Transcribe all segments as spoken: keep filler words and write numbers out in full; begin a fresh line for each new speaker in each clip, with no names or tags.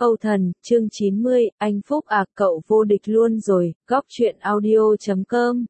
Âu Thần, chương chín mươi, anh Phúc à, cậu vô địch luôn rồi, góc truyện audio chấm com.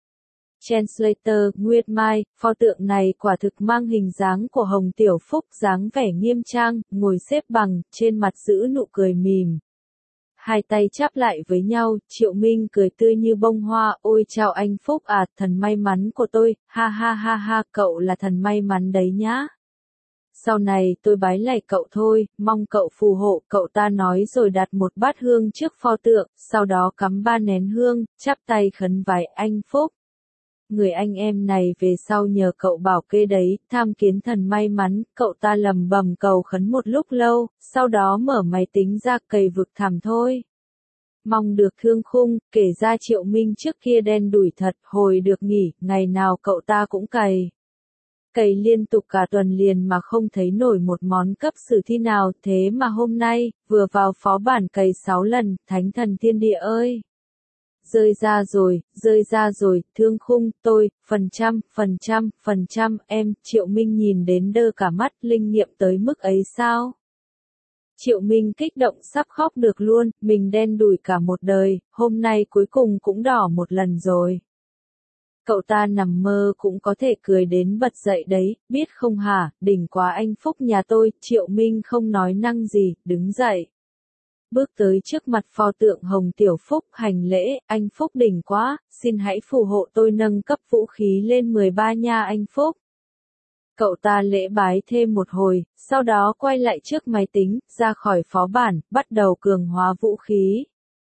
Translator, Nguyệt Mai, pho tượng này quả thực mang hình dáng của Hồng Tiểu Phúc, dáng vẻ nghiêm trang, ngồi xếp bằng, trên mặt giữ nụ cười mỉm. Hai tay chắp lại với nhau, Triệu Minh cười tươi như bông hoa, ôi chào anh Phúc à, thần may mắn của tôi, ha ha ha ha, cậu là thần may mắn đấy nhá. Sau này tôi bái lạy cậu thôi, mong cậu phù hộ, cậu ta nói rồi đặt một bát hương trước pho tượng, sau đó cắm ba nén hương, chắp tay khấn vái anh Phúc. Người anh em này về sau nhờ cậu bảo kê đấy, tham kiến thần may mắn, cậu ta lầm bầm cầu khấn một lúc lâu, sau đó mở máy tính ra cày vực thẳm thôi. Mong được thương khung, kể ra Triệu Minh trước kia đen đủi thật, hồi được nghỉ, ngày nào cậu ta cũng cày. Cày liên tục cả tuần liền mà không thấy nổi một món cấp sử thi nào, thế mà hôm nay, vừa vào phó bản cày sáu lần, thánh thần thiên địa ơi! Rơi ra rồi, rơi ra rồi, thương khung, tôi, phần trăm, phần trăm, phần trăm, em, Triệu Minh nhìn đến đơ cả mắt, linh nghiệm tới mức ấy sao? Triệu Minh kích động sắp khóc được luôn, mình đen đủi cả một đời, hôm nay cuối cùng cũng đỏ một lần rồi. Cậu ta nằm mơ cũng có thể cười đến bật dậy đấy, biết không hả, đỉnh quá anh Phúc nhà tôi, Triệu Minh không nói năng gì, đứng dậy. Bước tới trước mặt pho tượng Hồng Tiểu Phúc, hành lễ, anh Phúc đỉnh quá, xin hãy phù hộ tôi nâng cấp vũ khí lên mười ba nha anh Phúc. Cậu ta lễ bái thêm một hồi, sau đó quay lại trước máy tính, ra khỏi phó bản, bắt đầu cường hóa vũ khí.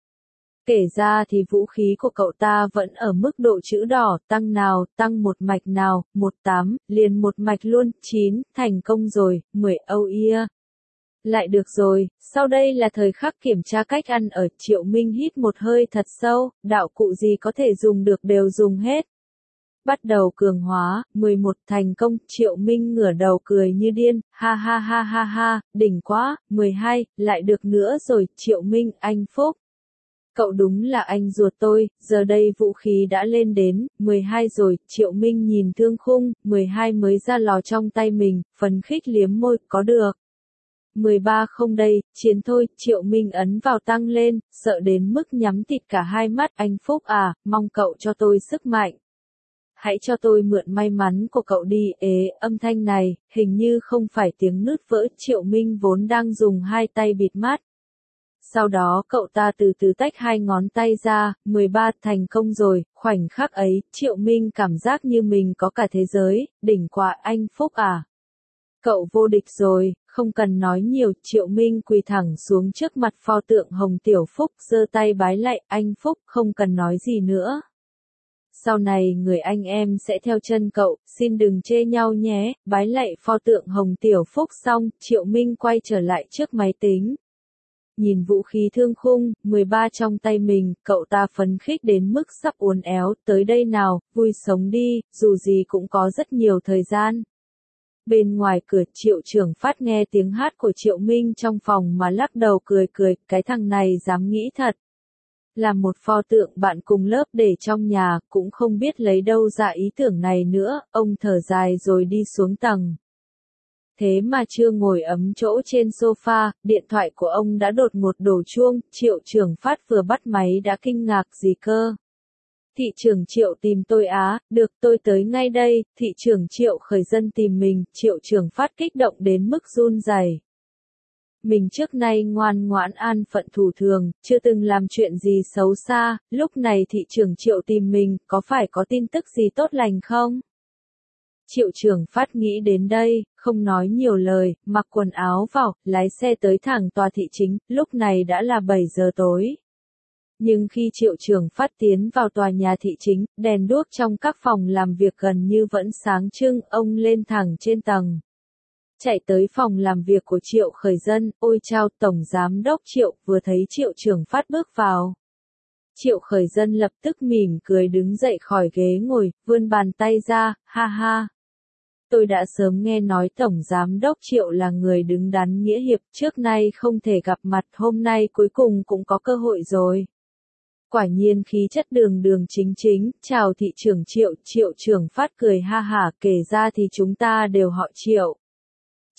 Kể ra thì vũ khí của cậu ta vẫn ở mức độ chữ đỏ, tăng nào, tăng một mạch nào, một tám, liền một mạch luôn, chín, thành công rồi, mười, oh yeah. Lại được rồi, sau đây là thời khắc kiểm tra cách ăn ở, Triệu Minh hít một hơi thật sâu, đạo cụ gì có thể dùng được đều dùng hết. Bắt đầu cường hóa, mười một thành công, Triệu Minh ngửa đầu cười như điên, ha ha ha ha ha, đỉnh quá, mười hai, lại được nữa rồi, Triệu Minh, anh Phúc. Cậu đúng là anh ruột tôi, giờ đây vũ khí đã lên đến, mười hai rồi, Triệu Minh nhìn thương khung, mười hai mới ra lò trong tay mình, phấn khích liếm môi, có được. mười ba không đây, chiến thôi, Triệu Minh ấn vào tăng lên, sợ đến mức nhắm tịt cả hai mắt, anh Phúc à, mong cậu cho tôi sức mạnh. Hãy cho tôi mượn may mắn của cậu đi, ế, âm thanh này, hình như không phải tiếng nứt vỡ, Triệu Minh vốn đang dùng hai tay bịt mắt. Sau đó cậu ta từ từ tách hai ngón tay ra, mười ba thành công rồi, khoảnh khắc ấy, Triệu Minh cảm giác như mình có cả thế giới, đỉnh quá anh Phúc à. Cậu vô địch rồi, không cần nói nhiều, Triệu Minh quỳ thẳng xuống trước mặt pho tượng Hồng Tiểu Phúc, giơ tay bái lạy, anh Phúc, không cần nói gì nữa. Sau này người anh em sẽ theo chân cậu, xin đừng chê nhau nhé, bái lạy pho tượng Hồng Tiểu Phúc xong, Triệu Minh quay trở lại trước máy tính. Nhìn vũ khí thương khung, mười ba trong tay mình, cậu ta phấn khích đến mức sắp uốn éo, tới đây nào, vui sống đi, dù gì cũng có rất nhiều thời gian. Bên ngoài cửa, Triệu Trưởng Phát nghe tiếng hát của Triệu Minh trong phòng mà lắc đầu cười cười, cái thằng này dám nghĩ thật. Là một pho tượng bạn cùng lớp để trong nhà, cũng không biết lấy đâu ra ý tưởng này nữa, ông thở dài rồi đi xuống tầng. Thế mà chưa ngồi ấm chỗ trên sofa, điện thoại của ông đã đột ngột đổ chuông, Triệu Trưởng Phát vừa bắt máy đã kinh ngạc gì cơ. Thị trưởng Triệu tìm tôi á, được tôi tới ngay đây, thị trưởng Triệu Khởi Dân tìm mình, Triệu Trưởng Phát kích động đến mức run rẩy. Mình trước nay ngoan ngoãn an phận thủ thường, chưa từng làm chuyện gì xấu xa, lúc này thị trưởng Triệu tìm mình, có phải có tin tức gì tốt lành không? Triệu Trưởng Phát nghĩ đến đây, không nói nhiều lời, mặc quần áo vào, lái xe tới thẳng tòa thị chính, lúc này đã là bảy giờ tối. Nhưng khi Triệu Trưởng Phát tiến vào tòa nhà thị chính, đèn đuốc trong các phòng làm việc gần như vẫn sáng trưng, ông lên thẳng trên tầng. Chạy tới phòng làm việc của Triệu Khởi Dân, ôi chao, Tổng Giám đốc Triệu, vừa thấy Triệu Trưởng Phát bước vào. Triệu Khởi Dân lập tức mỉm cười đứng dậy khỏi ghế ngồi, vươn bàn tay ra, ha ha. Tôi đã sớm nghe nói Tổng Giám đốc Triệu là người đứng đắn nghĩa hiệp, trước nay không thể gặp mặt, hôm nay cuối cùng cũng có cơ hội rồi. Quả nhiên khí chất đường đường chính chính, chào thị trưởng Triệu, Triệu Trưởng Phát cười ha hả, kể ra thì chúng ta đều họ Triệu.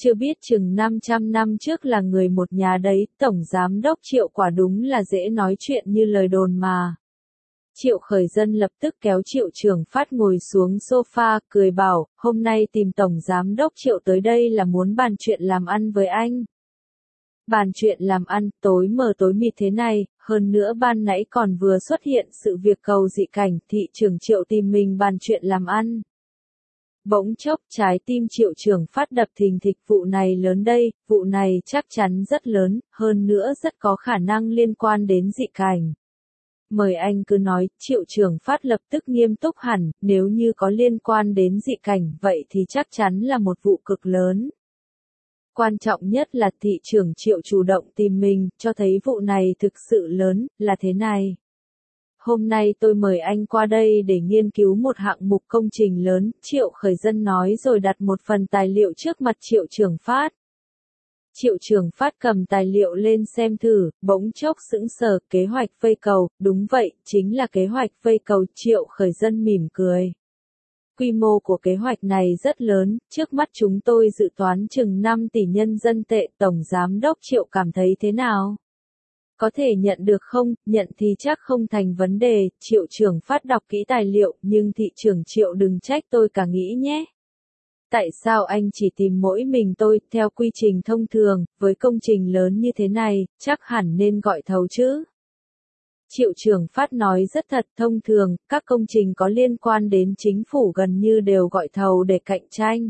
chưa biết chừng năm trăm năm trước là người một nhà đấy, Tổng Giám đốc Triệu quả đúng là dễ nói chuyện như lời đồn mà. Triệu Khởi Dân lập tức kéo Triệu Trường Phát ngồi xuống sofa, cười bảo, hôm nay tìm Tổng Giám đốc Triệu tới đây là muốn bàn chuyện làm ăn với anh. Bàn chuyện làm ăn, tối mờ tối mịt thế này, hơn nữa ban nãy còn vừa xuất hiện sự việc cầu dị cảnh, thị trưởng Triệu tìm mình bàn chuyện làm ăn. Bỗng chốc trái tim Triệu Trường Phát đập thình thịch, vụ này lớn đây, vụ này chắc chắn rất lớn, hơn nữa rất có khả năng liên quan đến dị cảnh. Mời anh cứ nói, Triệu Trường Phát lập tức nghiêm túc hẳn, nếu như có liên quan đến dị cảnh vậy thì chắc chắn là một vụ cực lớn. Quan trọng nhất là thị trưởng Triệu chủ động tìm mình, cho thấy vụ này thực sự lớn, là thế này. Hôm nay tôi mời anh qua đây để nghiên cứu một hạng mục công trình lớn, Triệu Khởi Dân nói rồi đặt một phần tài liệu trước mặt Triệu Trường Phát. Triệu Trường Phát cầm tài liệu lên xem thử, bỗng chốc sững sờ, kế hoạch vây cầu, đúng vậy, chính là kế hoạch vây cầu, Triệu Khởi Dân mỉm cười. Quy mô của kế hoạch này rất lớn, trước mắt chúng tôi dự toán chừng năm tỷ nhân dân tệ, Tổng Giám đốc Triệu cảm thấy thế nào? Có thể nhận được không? Nhận thì chắc không thành vấn đề, Triệu Trường Phát đọc kỹ tài liệu, nhưng thị trưởng Triệu đừng trách tôi cả nghĩ nhé. Tại sao anh chỉ tìm mỗi mình tôi, theo quy trình thông thường, với công trình lớn như thế này, chắc hẳn nên gọi thầu chứ? Triệu Trường Phát nói rất thật, thông thường, các công trình có liên quan đến chính phủ gần như đều gọi thầu để cạnh tranh.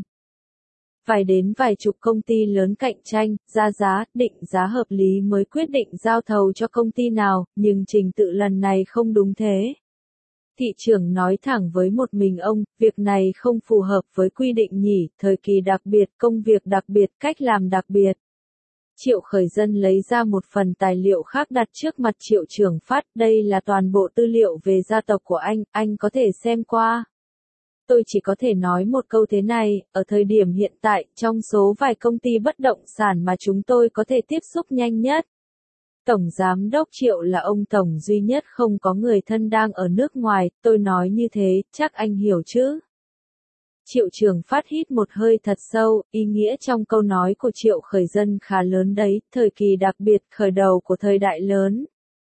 Vài đến vài chục công ty lớn cạnh tranh, ra giá, định giá hợp lý mới quyết định giao thầu cho công ty nào, nhưng trình tự lần này không đúng thế. Thị trưởng nói thẳng với một mình ông, việc này không phù hợp với quy định nhỉ, thời kỳ đặc biệt, công việc đặc biệt, cách làm đặc biệt. Triệu Khởi Dân lấy ra một phần tài liệu khác đặt trước mặt Triệu Trường Phát, đây là toàn bộ tư liệu về gia tộc của anh, anh có thể xem qua. Tôi chỉ có thể nói một câu thế này, ở thời điểm hiện tại, trong số vài công ty bất động sản mà chúng tôi có thể tiếp xúc nhanh nhất. Tổng Giám đốc Triệu là ông Tổng duy nhất không có người thân đang ở nước ngoài, tôi nói như thế, chắc anh hiểu chứ? Triệu Trường Phát hít một hơi thật sâu, ý nghĩa trong câu nói của Triệu Khởi Dân khá lớn đấy, thời kỳ đặc biệt, khởi đầu của thời đại lớn.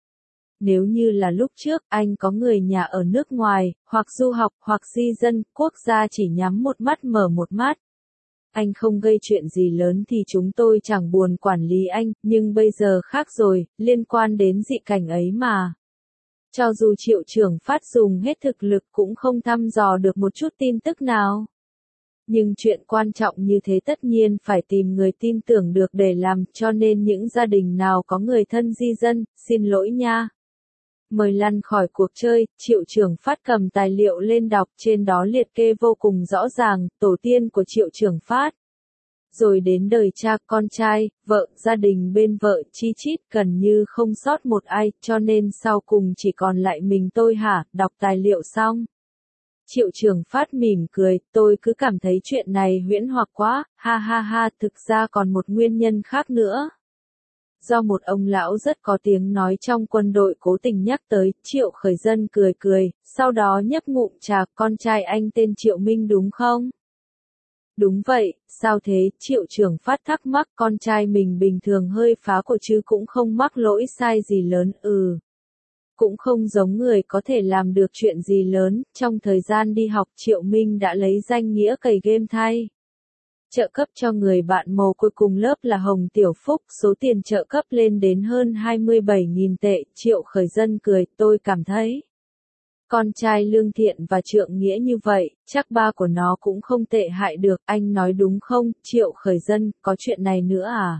Nếu như là lúc trước, anh có người nhà ở nước ngoài, hoặc du học, hoặc di dân, quốc gia chỉ nhắm một mắt mở một mắt. Anh không gây chuyện gì lớn thì chúng tôi chẳng buồn quản lý anh, nhưng bây giờ khác rồi, liên quan đến dị cảnh ấy mà. Cho dù Triệu Trường Phát dùng hết thực lực cũng không thăm dò được một chút tin tức nào. Nhưng chuyện quan trọng như thế tất nhiên phải tìm người tin tưởng được để làm, cho nên những gia đình nào có người thân di dân, xin lỗi nha. Mời lăn khỏi cuộc chơi, Triệu Trường Phát cầm tài liệu lên đọc, trên đó liệt kê vô cùng rõ ràng, tổ tiên của Triệu Trường Phát. Rồi đến đời cha, con trai, vợ, gia đình bên vợ, chi chít, gần như không sót một ai, cho nên sau cùng chỉ còn lại mình tôi hả, đọc tài liệu xong. Triệu Trường Phát mỉm cười, tôi cứ cảm thấy chuyện này huyễn hoặc quá, ha ha ha, thực ra còn một nguyên nhân khác nữa. Do một ông lão rất có tiếng nói trong quân đội cố tình nhắc tới, Triệu Khởi Dân cười cười, sau đó nhấp ngụm trà, con trai anh tên Triệu Minh đúng không? Đúng vậy, sao thế, Triệu Trường Phát thắc mắc, con trai mình bình thường hơi phá của chứ cũng không mắc lỗi sai gì lớn, ừ. Cũng không giống người có thể làm được chuyện gì lớn, trong thời gian đi học Triệu Minh đã lấy danh nghĩa cày game thay. Trợ cấp cho người bạn mồ côi cùng lớp là Hồng Tiểu Phúc, số tiền trợ cấp lên đến hơn hai mươi bảy nghìn tệ, Triệu Khởi Dân cười, tôi cảm thấy. Con trai lương thiện và trượng nghĩa như vậy, chắc ba của nó cũng không tệ hại được, anh nói đúng không, Triệu Khởi Dân, có chuyện này nữa à?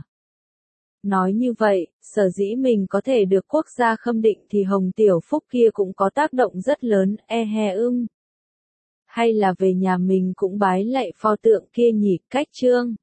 Nói như vậy, sở dĩ mình có thể được quốc gia khâm định thì Hồng Tiểu Phúc kia cũng có tác động rất lớn, e he ưng. Hay là về nhà mình cũng bái lạy pho tượng kia nhỉ, cách trương.